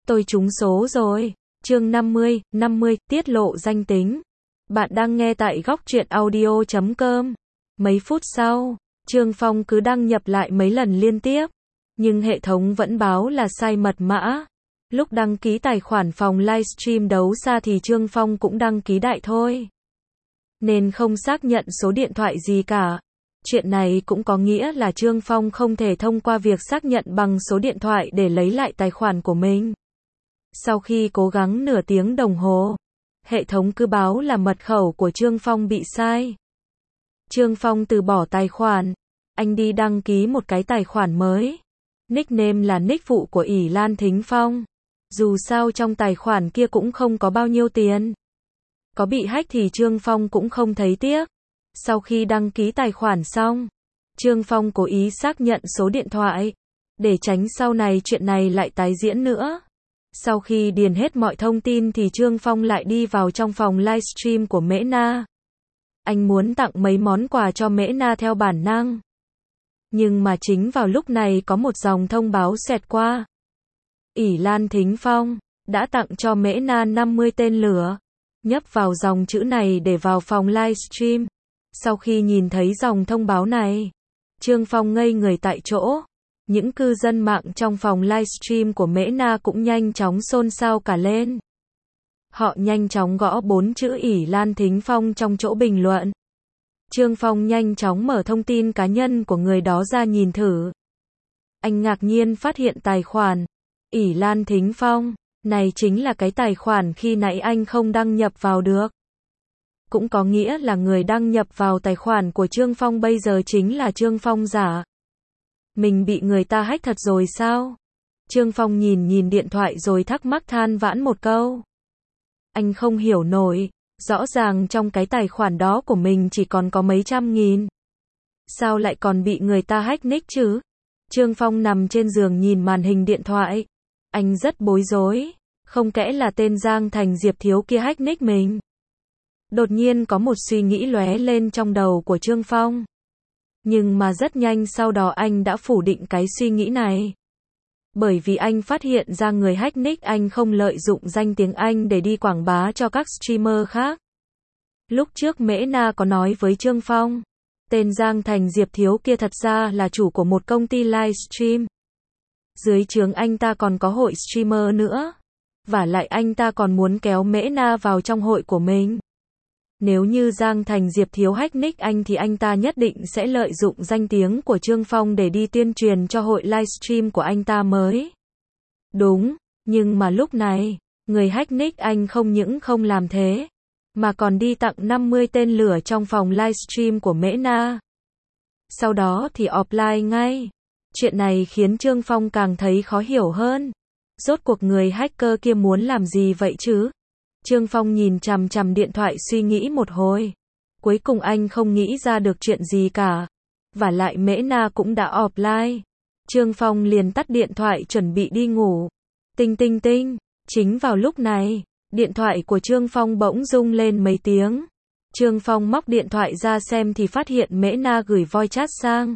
Tôi trúng số rồi. Chương 50, tiết lộ danh tính. Bạn đang nghe tại góc truyện audio.com. Mấy phút sau, Trương Phong cứ đăng nhập lại mấy lần liên tiếp, nhưng hệ thống vẫn báo là sai mật mã. Lúc đăng ký tài khoản phòng livestream đấu xa thì Trương Phong cũng đăng ký đại thôi, nên không xác nhận số điện thoại gì cả. Chuyện này cũng có nghĩa là Trương Phong không thể thông qua việc xác nhận bằng số điện thoại để lấy lại tài khoản của mình. Sau khi cố gắng nửa tiếng đồng hồ, hệ thống cứ báo là mật khẩu của Trương Phong bị sai. Trương Phong từ bỏ tài khoản, anh đi đăng ký một cái tài khoản mới. Nickname là nick phụ của ỷ Lan Thính Phong. Dù sao trong tài khoản kia cũng không có bao nhiêu tiền. Có bị hack thì Trương Phong cũng không thấy tiếc. Sau khi đăng ký tài khoản xong, Trương Phong cố ý xác nhận số điện thoại, để tránh sau này chuyện này lại tái diễn nữa. Sau khi điền hết mọi thông tin thì Trương Phong lại đi vào trong phòng livestream của Mễ Na. Anh muốn tặng mấy món quà cho Mễ Na theo bản năng. Nhưng mà chính vào lúc này có một dòng thông báo xẹt qua. ỷ Lan Thính Phong đã tặng cho Mễ Na 50 tên lửa. Nhấp vào dòng chữ này để vào phòng livestream. Sau khi nhìn thấy dòng thông báo này, Trương Phong ngây người tại chỗ. Những cư dân mạng trong phòng livestream của Mễ Na cũng nhanh chóng xôn xao cả lên. Họ nhanh chóng gõ 4 chữ ỷ Lan Thính Phong trong chỗ bình luận. Trương Phong nhanh chóng mở thông tin cá nhân của người đó ra nhìn thử. Anh ngạc nhiên phát hiện tài khoản ỷ Lan Thính Phong này chính là cái tài khoản khi nãy anh không đăng nhập vào được. Cũng có nghĩa là người đăng nhập vào tài khoản của Trương Phong bây giờ chính là Trương Phong giả. Mình bị người ta hack thật rồi sao? Trương Phong nhìn điện thoại rồi thắc mắc than vãn một câu. Anh không hiểu nổi, rõ ràng trong cái tài khoản đó của mình chỉ còn có mấy trăm nghìn. Sao lại còn bị người ta hack nick chứ? Trương Phong nằm trên giường nhìn màn hình điện thoại. Anh rất bối rối, không kẽ là tên Giang Thành Diệp Thiếu kia hack nick mình. Đột nhiên có một suy nghĩ lóe lên trong đầu của Trương Phong. Nhưng mà rất nhanh sau đó anh đã phủ định cái suy nghĩ này. Bởi vì anh phát hiện ra người hack nick anh không lợi dụng danh tiếng anh để đi quảng bá cho các streamer khác. Lúc trước Mễ Na có nói với Trương Phong, tên Giang Thành Diệp Thiếu kia thật ra là chủ của một công ty livestream. Dưới trướng anh ta còn có hội streamer nữa. Vả lại anh ta còn muốn kéo Mễ Na vào trong hội của mình. Nếu như Giang Thành Diệp Thiếu hack nick anh thì anh ta nhất định sẽ lợi dụng danh tiếng của Trương Phong để đi tuyên truyền cho hội livestream của anh ta mới. Đúng, nhưng mà lúc này, người hack nick anh không những không làm thế, mà còn đi tặng 50 tên lửa trong phòng livestream của Mễ Na. Sau đó thì offline ngay. Chuyện này khiến Trương Phong càng thấy khó hiểu hơn. Rốt cuộc người hacker kia muốn làm gì vậy chứ? Trương Phong nhìn chằm chằm điện thoại suy nghĩ một hồi. Cuối cùng anh không nghĩ ra được chuyện gì cả. Vả lại Mễ Na cũng đã offline. Trương Phong liền tắt điện thoại chuẩn bị đi ngủ. Tinh tinh tinh. Chính vào lúc này, điện thoại của Trương Phong bỗng rung lên mấy tiếng. Trương Phong móc điện thoại ra xem thì phát hiện Mễ Na gửi voice chat sang.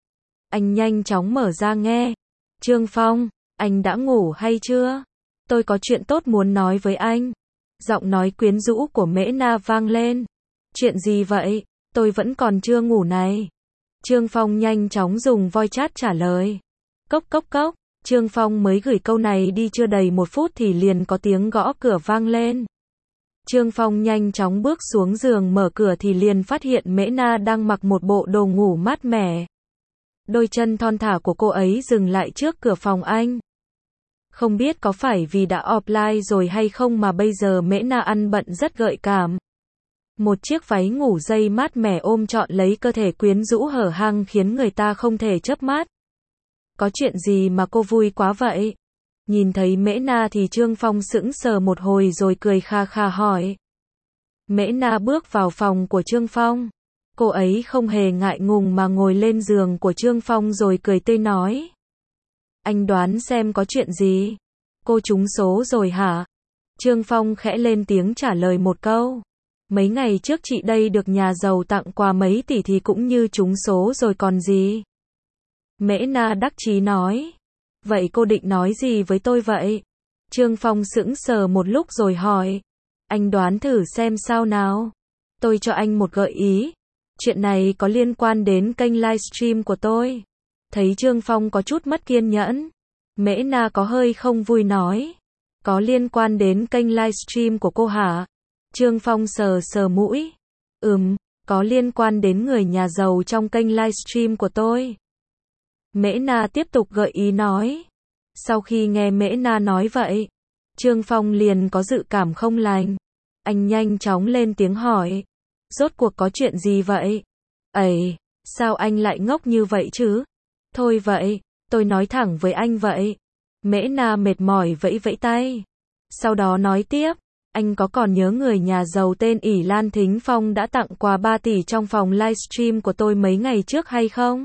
Anh nhanh chóng mở ra nghe. Trương Phong, anh đã ngủ hay chưa? Tôi có chuyện tốt muốn nói với anh. Giọng nói quyến rũ của Mễ Na vang lên. Chuyện gì vậy? Tôi vẫn còn chưa ngủ này. Trương Phong nhanh chóng dùng voice chat trả lời. Cốc cốc cốc. Trương Phong mới gửi câu này đi chưa đầy 1 phút thì liền có tiếng gõ cửa vang lên. Trương Phong nhanh chóng bước xuống giường mở cửa thì liền phát hiện Mễ Na đang mặc một bộ đồ ngủ mát mẻ. Đôi chân thon thả của cô ấy dừng lại trước cửa phòng anh. Không biết có phải vì đã offline rồi hay không mà bây giờ Mễ Na ăn bận rất gợi cảm. Một chiếc váy ngủ dây mát mẻ ôm trọn lấy cơ thể quyến rũ hở hang khiến người ta không thể chớp mắt. Có chuyện gì mà cô vui quá vậy? Nhìn thấy Mễ Na thì Trương Phong sững sờ một hồi rồi cười kha kha hỏi. Mễ Na bước vào phòng của Trương Phong. Cô ấy không hề ngại ngùng mà ngồi lên giường của Trương Phong rồi cười tươi nói. Anh đoán xem có chuyện gì? Cô trúng số rồi hả? Trương Phong khẽ lên tiếng trả lời một câu. Mấy ngày trước chị đây được nhà giàu tặng quà mấy tỷ thì cũng như trúng số rồi còn gì? Mễ Na đắc chí nói. Vậy cô định nói gì với tôi vậy? Trương Phong sững sờ một lúc rồi hỏi. Anh đoán thử xem sao nào. Tôi cho anh một gợi ý. Chuyện này có liên quan đến kênh livestream của tôi. Thấy Trương Phong có chút mất kiên nhẫn, Mễ Na có hơi không vui nói. Có liên quan đến kênh livestream của cô hả? Trương Phong sờ sờ mũi. Có liên quan đến người nhà giàu trong kênh livestream của tôi. Mễ Na tiếp tục gợi ý nói. Sau khi nghe Mễ Na nói vậy, Trương Phong liền có dự cảm không lành. Anh nhanh chóng lên tiếng hỏi. Rốt cuộc có chuyện gì vậy? Ấy, sao anh lại ngốc như vậy chứ? Thôi vậy, tôi nói thẳng với anh vậy. Mễ Na mệt mỏi vẫy vẫy tay. Sau đó nói tiếp, anh có còn nhớ người nhà giàu tên ỷ Lan Thính Phong đã tặng quà 3 tỷ trong phòng livestream của tôi mấy ngày trước hay không?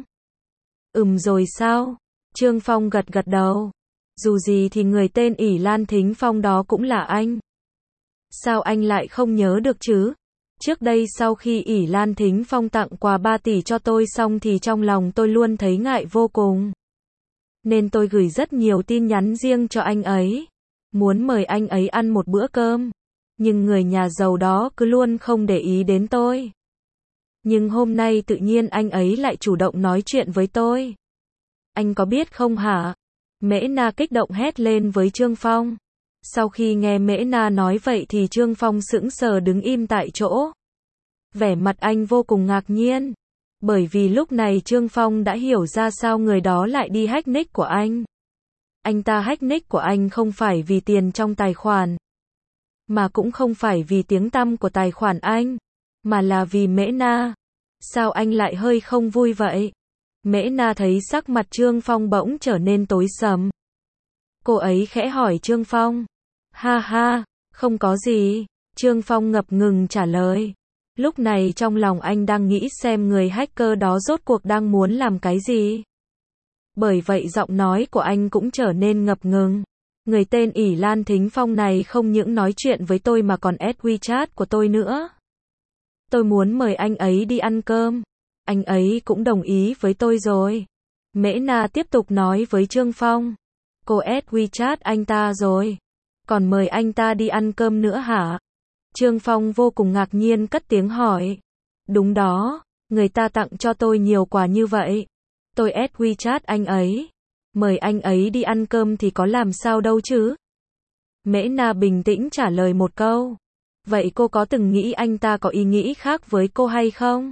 Rồi sao? Trương Phong gật gật đầu. Dù gì thì người tên ỷ Lan Thính Phong đó cũng là anh. Sao anh lại không nhớ được chứ? Trước đây sau khi ỷ Lan Thính Phong tặng quà 3 tỷ cho tôi xong thì trong lòng tôi luôn thấy ngại vô cùng. Nên tôi gửi rất nhiều tin nhắn riêng cho anh ấy. Muốn mời anh ấy ăn một bữa cơm. Nhưng người nhà giàu đó cứ luôn không để ý đến tôi. Nhưng hôm nay tự nhiên anh ấy lại chủ động nói chuyện với tôi. Anh có biết không hả? Mễ Na kích động hét lên với Trương Phong. Sau khi nghe Mễ Na nói vậy thì Trương Phong sững sờ đứng im tại chỗ. Vẻ mặt anh vô cùng ngạc nhiên. Bởi vì lúc này Trương Phong đã hiểu ra sao người đó lại đi hack nick của anh. Anh ta hack nick của anh không phải vì tiền trong tài khoản. Mà cũng không phải vì tiếng tăm của tài khoản anh. Mà là vì Mễ Na. Sao anh lại hơi không vui vậy? Mễ Na thấy sắc mặt Trương Phong bỗng trở nên tối sầm. Cô ấy khẽ hỏi Trương Phong. Ha ha, không có gì. Trương Phong ngập ngừng trả lời. Lúc này trong lòng anh đang nghĩ xem người hacker đó rốt cuộc đang muốn làm cái gì. Bởi vậy giọng nói của anh cũng trở nên ngập ngừng. Người tên ỷ Lan Thính Phong này không những nói chuyện với tôi mà còn add WeChat của tôi nữa. Tôi muốn mời anh ấy đi ăn cơm. Anh ấy cũng đồng ý với tôi rồi. Mễ Na tiếp tục nói với Trương Phong. Cô add WeChat anh ta rồi. Còn mời anh ta đi ăn cơm nữa hả? Trương Phong vô cùng ngạc nhiên cất tiếng hỏi. Đúng đó, người ta tặng cho tôi nhiều quà như vậy. Tôi add WeChat anh ấy. Mời anh ấy đi ăn cơm thì có làm sao đâu chứ? Mễ Na bình tĩnh trả lời một câu. Vậy cô có từng nghĩ anh ta có ý nghĩ khác với cô hay không?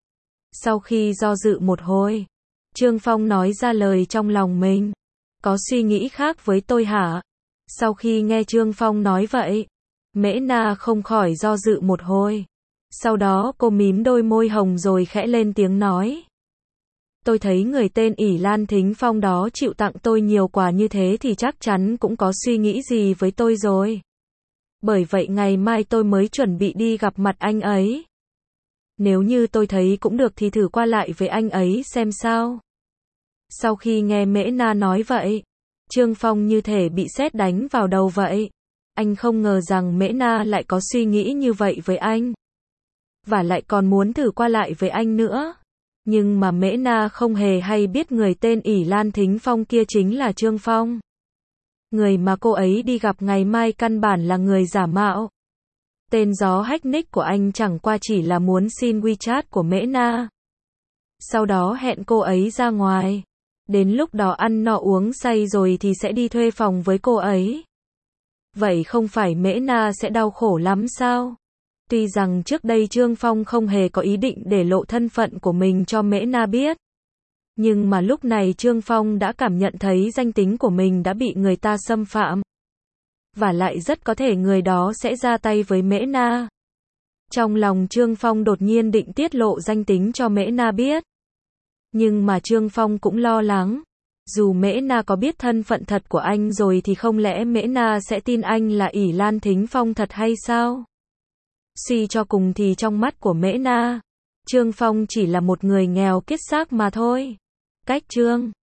Sau khi do dự một hồi, Trương Phong nói ra lời trong lòng mình. Có suy nghĩ khác với tôi hả? Sau khi nghe Trương Phong nói vậy, Mễ Na không khỏi do dự một hồi. Sau đó cô mím đôi môi hồng rồi khẽ lên tiếng nói. Tôi thấy người tên ỷ Lan Thính Phong đó chịu tặng tôi nhiều quà như thế thì chắc chắn cũng có suy nghĩ gì với tôi rồi. Bởi vậy ngày mai tôi mới chuẩn bị đi gặp mặt anh ấy. Nếu như tôi thấy cũng được thì thử qua lại với anh ấy xem sao. Sau khi nghe Mễ Na nói vậy, Trương Phong như thể bị sét đánh vào đầu vậy. Anh không ngờ rằng Mễ Na lại có suy nghĩ như vậy với anh. Và lại còn muốn thử qua lại với anh nữa. Nhưng mà Mễ Na không hề hay biết người tên ỷ Lan Thính Phong kia chính là Trương Phong. Người mà cô ấy đi gặp ngày mai căn bản là người giả mạo. Tên gió hack nick của anh chẳng qua chỉ là muốn xin WeChat của Mễ Na. Sau đó hẹn cô ấy ra ngoài. Đến lúc đó ăn no uống say rồi thì sẽ đi thuê phòng với cô ấy. Vậy không phải Mễ Na sẽ đau khổ lắm sao? Tuy rằng trước đây Trương Phong không hề có ý định để lộ thân phận của mình cho Mễ Na biết. Nhưng mà lúc này Trương Phong đã cảm nhận thấy danh tính của mình đã bị người ta xâm phạm. Và lại rất có thể người đó sẽ ra tay với Mễ Na. Trong lòng Trương Phong đột nhiên định tiết lộ danh tính cho Mễ Na biết. Nhưng mà Trương Phong cũng lo lắng. Dù Mễ Na có biết thân phận thật của anh rồi thì không lẽ Mễ Na sẽ tin anh là ỷ Lan Thính Phong thật hay sao? Suy cho cùng thì trong mắt của Mễ Na, Trương Phong chỉ là một người nghèo kiết xác mà thôi. Cách chương